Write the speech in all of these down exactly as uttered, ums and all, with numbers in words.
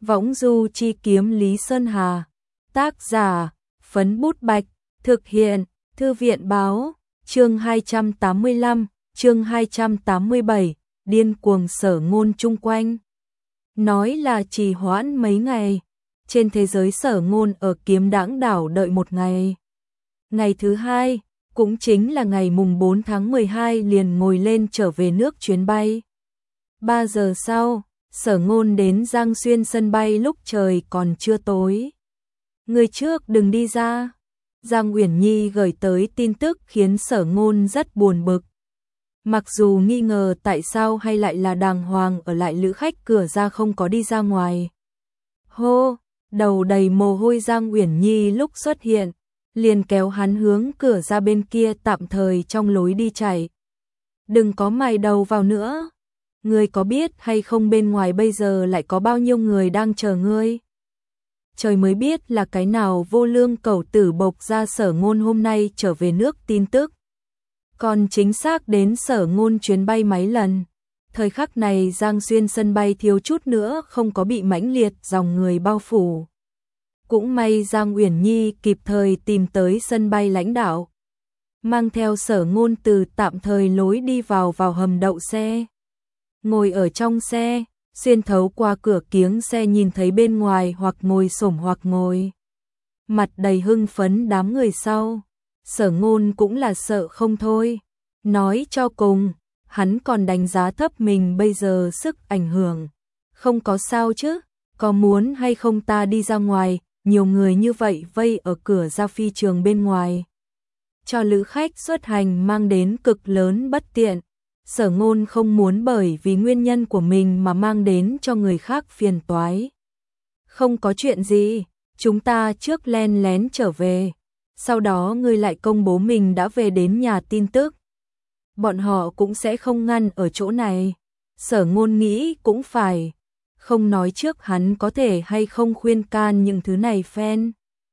Võng du chi kiếm Lý Sơn Hà. Tác giả, Phấn Bút Bạch. Thực hiện, Thư viện báo. Chương hai trăm tám mươi lăm, chương hai trăm tám mươi bảy, điên cuồng Sở Ngôn chung quanh. Nói là trì hoãn mấy ngày. Trên thế giới Sở Ngôn ở Kiếm Đãng đảo đợi một ngày. Ngày thứ hai, cũng chính là ngày mùng bốn tháng mười hai liền ngồi lên trở về nước chuyến bay. Ba giờ sau, Sở Ngôn đến Giang Xuyên sân bay lúc trời còn chưa tối. Người trước đừng đi ra. Giang Uyển Nhi gửi tới tin tức khiến Sở Ngôn rất buồn bực. Mặc dù nghi ngờ tại sao hay lại là đàng hoàng ở lại lữ khách cửa ra không có đi ra ngoài. Hô, đầu đầy mồ hôi Giang Uyển Nhi lúc xuất hiện, liền kéo hắn hướng cửa ra bên kia tạm thời trong lối đi chạy. Đừng có mài đầu vào nữa. Ngươi có biết hay không bên ngoài bây giờ lại có bao nhiêu người đang chờ ngươi? Trời mới biết là cái nào vô lương cẩu tử bộc ra Sở Ngôn hôm nay trở về nước tin tức. Còn chính xác đến Sở Ngôn chuyến bay mấy lần. Thời khắc này Giang Xuyên sân bay thiếu chút nữa không có bị mãnh liệt dòng người bao phủ. Cũng may Giang Uyển Nhi kịp thời tìm tới sân bay lãnh đạo, mang theo Sở Ngôn từ tạm thời lối đi vào vào hầm đậu xe. Ngồi ở trong xe, xuyên thấu qua cửa kiếng xe nhìn thấy bên ngoài hoặc ngồi xổm hoặc ngồi mặt đầy hưng phấn đám người sau. Sở Ngôn cũng là sợ không thôi. Nói cho cùng, hắn còn đánh giá thấp mình bây giờ sức ảnh hưởng. Không có sao chứ, có muốn hay không ta đi ra ngoài, nhiều người như vậy vây ở cửa ra phi trường bên ngoài. Cho lữ khách xuất hành mang đến cực lớn bất tiện. Sở Ngôn không muốn bởi vì nguyên nhân của mình mà mang đến cho người khác phiền toái. Không có chuyện gì, chúng ta trước len lén trở về. Sau đó ngươi lại công bố mình đã về đến nhà tin tức. Bọn họ cũng sẽ không ngăn ở chỗ này. Sở Ngôn nghĩ cũng phải. Không nói trước hắn có thể hay không khuyên can những thứ này phen.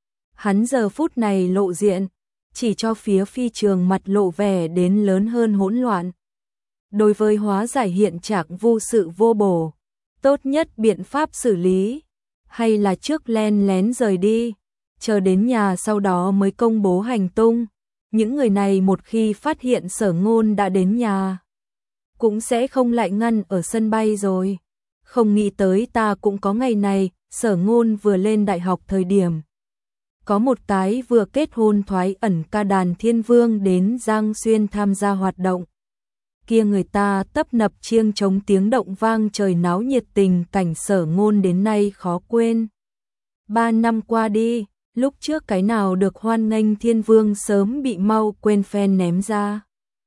Hắn giờ phút này lộ diện, chỉ cho phía phi trường mặt lộ vẻ đến lớn hơn hỗn loạn. Đối với hóa giải hiện trạng vô sự vô bổ, tốt nhất biện pháp xử lý, hay là trước len lén rời đi, chờ đến nhà sau đó mới công bố hành tung. Những người này một khi phát hiện Sở Ngôn đã đến nhà, cũng sẽ không lại ngăn ở sân bay rồi. Không nghĩ tới ta cũng có ngày này. Sở Ngôn vừa lên đại học thời điểm, có một cái vừa kết hôn thoái ẩn ca đàn thiên vương đến Giang Xuyên tham gia hoạt động. Kia người ta tấp nập chiêng trống tiếng động vang trời náo nhiệt, tình cảnh Sở Ngôn đến nay khó quên. Ba năm qua đi, lúc trước cái nào được hoan nghênh thiên vương sớm bị mau quên phen ném ra.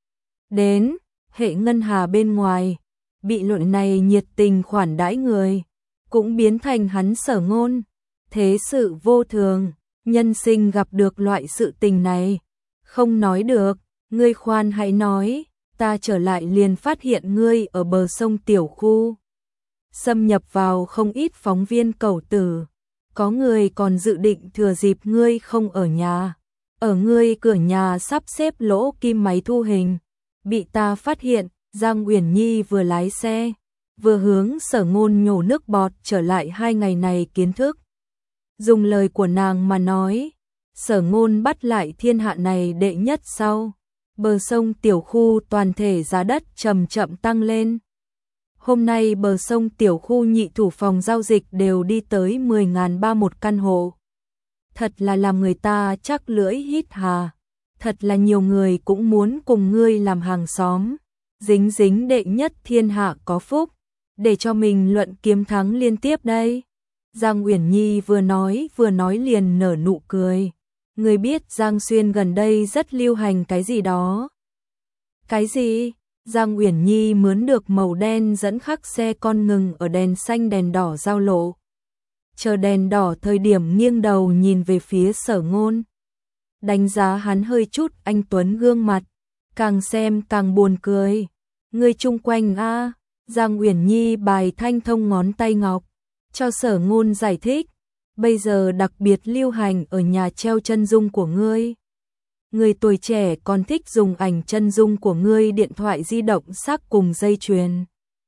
Đến, hệ ngân hà bên ngoài, bị luận này nhiệt tình khoản đãi người, cũng biến thành hắn Sở Ngôn. Thế sự vô thường, nhân sinh gặp được loại sự tình này, không nói được, ngươi khoan hãy nói. Ta trở lại liền phát hiện ngươi ở bờ sông tiểu khu, xâm nhập vào không ít phóng viên cẩu tử. Có người còn dự định thừa dịp ngươi không ở nhà, ở ngươi cửa nhà sắp xếp lỗ kim máy thu hình. Bị ta phát hiện. Giang Uyển Nhi vừa lái xe, vừa hướng Sở Ngôn nhổ nước bọt trở lại hai ngày này kiến thức. Dùng lời của nàng mà nói, Sở Ngôn bắt lại thiên hạ này đệ nhất sau. Bờ sông tiểu khu toàn thể giá đất chậm chậm tăng lên. Hôm nay bờ sông tiểu khu nhị thủ phòng giao dịch đều đi tới mười nghìn ba một căn hộ. Thật là làm người ta chắc lưỡi hít hà. Thật là nhiều người cũng muốn cùng ngươi làm hàng xóm. Dính dính đệ nhất thiên hạ có phúc, để cho mình luận kiếm thắng liên tiếp đây. Giang Uyển Nhi vừa nói vừa nói liền nở nụ cười. Người biết Giang Xuyên gần đây rất lưu hành cái gì đó. Cái gì? Giang Uyển Nhi mướn được màu đen dẫn khắc xe con ngừng ở đèn xanh đèn đỏ giao lộ. Chờ đèn đỏ thời điểm nghiêng đầu nhìn về phía Sở Ngôn. Đánh giá hắn hơi chút anh tuấn gương mặt, càng xem càng buồn cười. Người chung quanh a. Giang Uyển Nhi bài thanh thông ngón tay ngọc, cho Sở Ngôn giải thích. Bây giờ đặc biệt lưu hành ở nhà treo chân dung của ngươi. Người tuổi trẻ còn thích dùng ảnh chân dung của ngươi điện thoại di động xác cùng dây chuyền.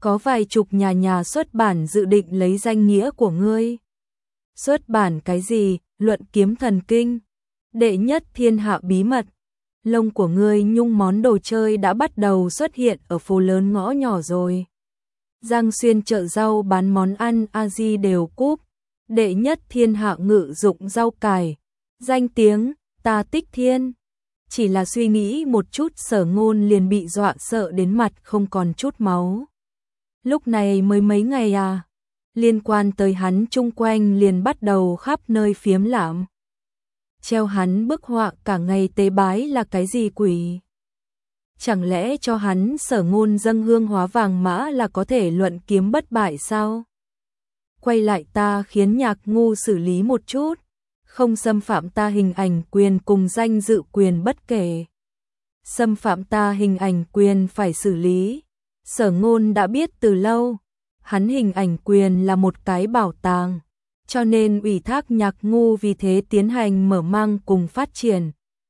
Có vài chục nhà nhà xuất bản dự định lấy danh nghĩa của ngươi. Xuất bản cái gì? Luận kiếm thần kinh. Đệ nhất thiên hạ bí mật. Lông của ngươi nhung món đồ chơi đã bắt đầu xuất hiện ở phố lớn ngõ nhỏ rồi. Giang Xuyên chợ rau bán món ăn A-di đều cúp. Đệ nhất thiên hạ ngự dụng rau cải. Danh tiếng, ta Tích Thiên. Chỉ là suy nghĩ một chút Sở Ngôn liền bị dọa sợ đến mặt không còn chút máu. Lúc này mới mấy ngày à, liên quan tới hắn chung quanh liền bắt đầu khắp nơi phiếm lạm. Treo hắn bức họa cả ngày tế bái là cái gì quỷ? Chẳng lẽ cho hắn Sở Ngôn dâng hương hóa vàng mã là có thể luận kiếm bất bại sao? Quay lại ta khiến Nhạc Ngu xử lý một chút, không xâm phạm ta hình ảnh quyền cùng danh dự quyền bất kể. Xâm phạm ta hình ảnh quyền phải xử lý. Sở Ngôn đã biết từ lâu, hắn hình ảnh quyền là một cái bảo tàng, cho nên ủy thác Nhạc Ngu vì thế tiến hành mở mang cùng phát triển.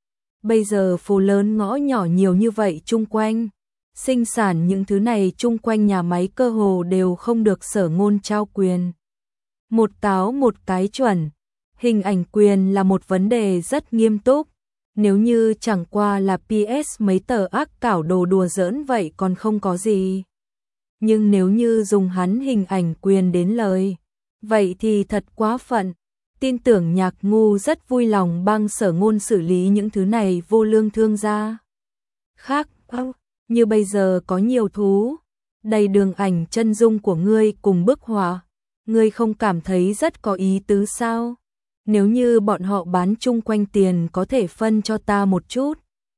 Bây giờ phố lớn ngõ nhỏ nhiều như vậy chung quanh, sinh sản những thứ này chung quanh nhà máy cơ hồ đều không được Sở Ngôn trao quyền. Một táo một cái chuẩn, hình ảnh quyền là một vấn đề rất nghiêm túc. Nếu như chẳng qua là pê ét mấy tờ ác cảo đồ đùa giỡn vậy còn không có gì. Nhưng nếu như dùng hắn hình ảnh quyền đến lời, vậy thì thật quá phận. Tin tưởng Nhạc Ngu rất vui lòng帮Sở Ngôn xử lý những thứ này vô lương thương gia. Khác, như bây giờ có nhiều thú, đầy đường ảnh chân dung của ngươi cùng bức họa, ngươi không cảm thấy rất có ý tứ sao? Nếu như bọn họ bán chung quanh tiền có thể phân cho ta một chút.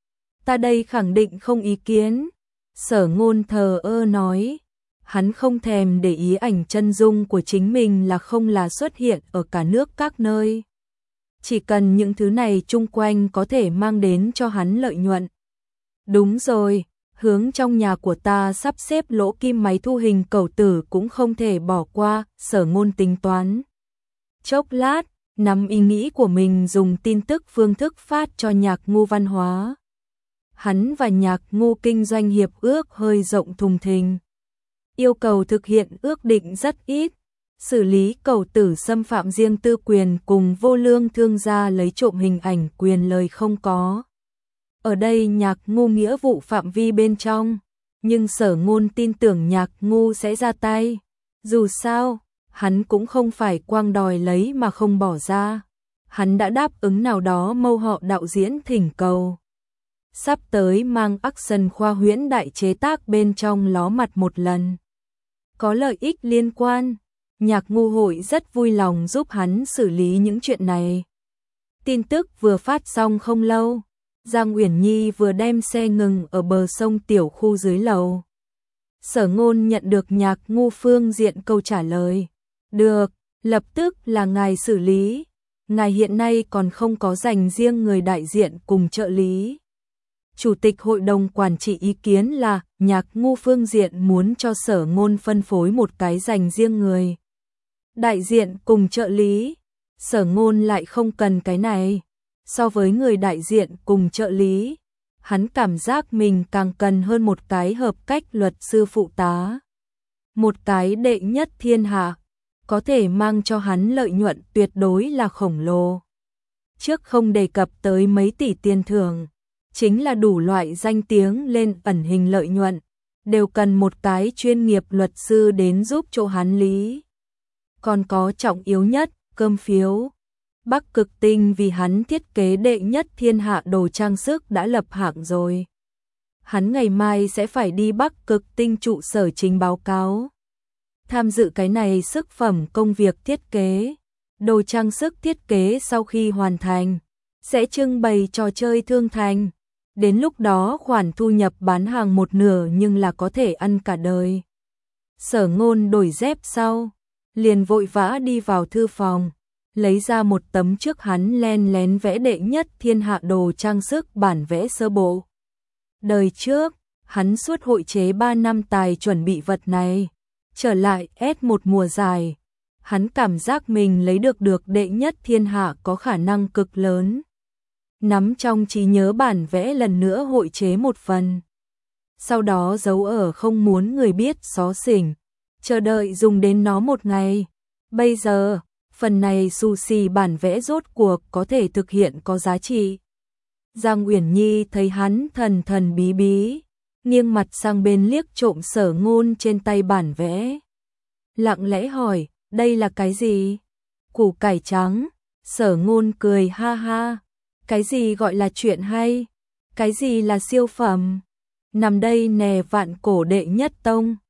Ta đây khẳng định không ý kiến. Sở Ngôn thờ ơ nói. Hắn không thèm để ý ảnh chân dung của chính mình là không là xuất hiện ở cả nước các nơi. Chỉ cần những thứ này chung quanh có thể mang đến cho hắn lợi nhuận. Đúng rồi, hướng trong nhà của ta sắp xếp lỗ kim máy thu hình cẩu tử cũng không thể bỏ qua. Sở Ngôn tính toán. Chốc lát, nắm ý nghĩ của mình dùng tin tức phương thức phát cho Nhạc Ngu văn hóa. Hắn và Nhạc Ngu kinh doanh hiệp ước hơi rộng thùng thình. Yêu cầu thực hiện ước định rất ít, xử lý cẩu tử xâm phạm riêng tư quyền cùng vô lương thương gia lấy trộm hình ảnh quyền lời không có. Ở đây Nhạc Ngu nghĩa vụ phạm vi bên trong, nhưng Sở Ngôn tin tưởng Nhạc Ngu sẽ ra tay. Dù sao, hắn cũng không phải quang đòi lấy mà không bỏ ra. Hắn đã đáp ứng nào đó mâu họ đạo diễn thỉnh cầu. Sắp tới mang action khoa huyễn đại chế tác bên trong ló mặt một lần. Có lợi ích liên quan, Nhạc Ngu hội rất vui lòng giúp hắn xử lý những chuyện này. Tin tức vừa phát xong không lâu, Giang Uyển Nhi vừa đem xe ngừng ở bờ sông tiểu khu dưới lầu. Sở Ngôn nhận được Nhạc Ngu phương diện câu trả lời. Được, lập tức là ngài xử lý. Ngài hiện nay còn không có dành riêng người đại diện cùng trợ lý. Chủ tịch hội đồng quản trị ý kiến là Nhạc Ngu phương diện muốn cho Sở Ngôn phân phối một cái dành riêng người đại diện cùng trợ lý. Sở Ngôn lại không cần cái này. So với người đại diện cùng trợ lý, hắn cảm giác mình càng cần hơn một cái hợp cách luật sư phụ tá. Một cái đệ nhất thiên hạ, có thể mang cho hắn lợi nhuận tuyệt đối là khổng lồ. Trước không đề cập tới mấy tỷ tiền thưởng, chính là đủ loại danh tiếng lên ẩn hình lợi nhuận, đều cần một cái chuyên nghiệp luật sư đến giúp chỗ hắn lý. Còn có trọng yếu nhất, cơm phiếu. Bắc Cực Tinh vì hắn thiết kế đệ nhất thiên hạ đồ trang sức đã lập hạng rồi. Hắn ngày mai sẽ phải đi Bắc Cực Tinh trụ sở trình báo cáo. Tham dự cái này sức phẩm công việc thiết kế. Đồ trang sức thiết kế sau khi hoàn thành, sẽ trưng bày trò chơi thương thành. Đến lúc đó khoản thu nhập bán hàng một nửa nhưng là có thể ăn cả đời. Sở Ngôn đổi dép sau, liền vội vã đi vào thư phòng, lấy ra một tấm trước hắn len lén vẽ đệ nhất thiên hạ đồ trang sức bản vẽ sơ bộ. Đời trước, hắn suốt hội chế ba năm tài chuẩn bị vật này, trở lại ét một mùa dài. Hắn cảm giác mình lấy được được đệ nhất thiên hạ có khả năng cực lớn. Nắm trong trí nhớ bản vẽ lần nữa hội chế một phần. sau đó giấu ở không muốn người biết xó xỉnh, chờ đợi dùng đến nó một ngày. Bây giờ, phần này sushi bản vẽ rốt cuộc có thể thực hiện có giá trị. Giang Uyển Nhi thấy hắn thần thần bí bí, nghiêng mặt sang bên liếc trộm Sở Ngôn trên tay bản vẽ. Lặng lẽ hỏi, đây là cái gì? Củ cải trắng. Sở Ngôn cười ha ha. Cái gì gọi là chuyện hay? Cái gì là siêu phẩm? Nằm đây nè vạn cổ đệ nhất tông.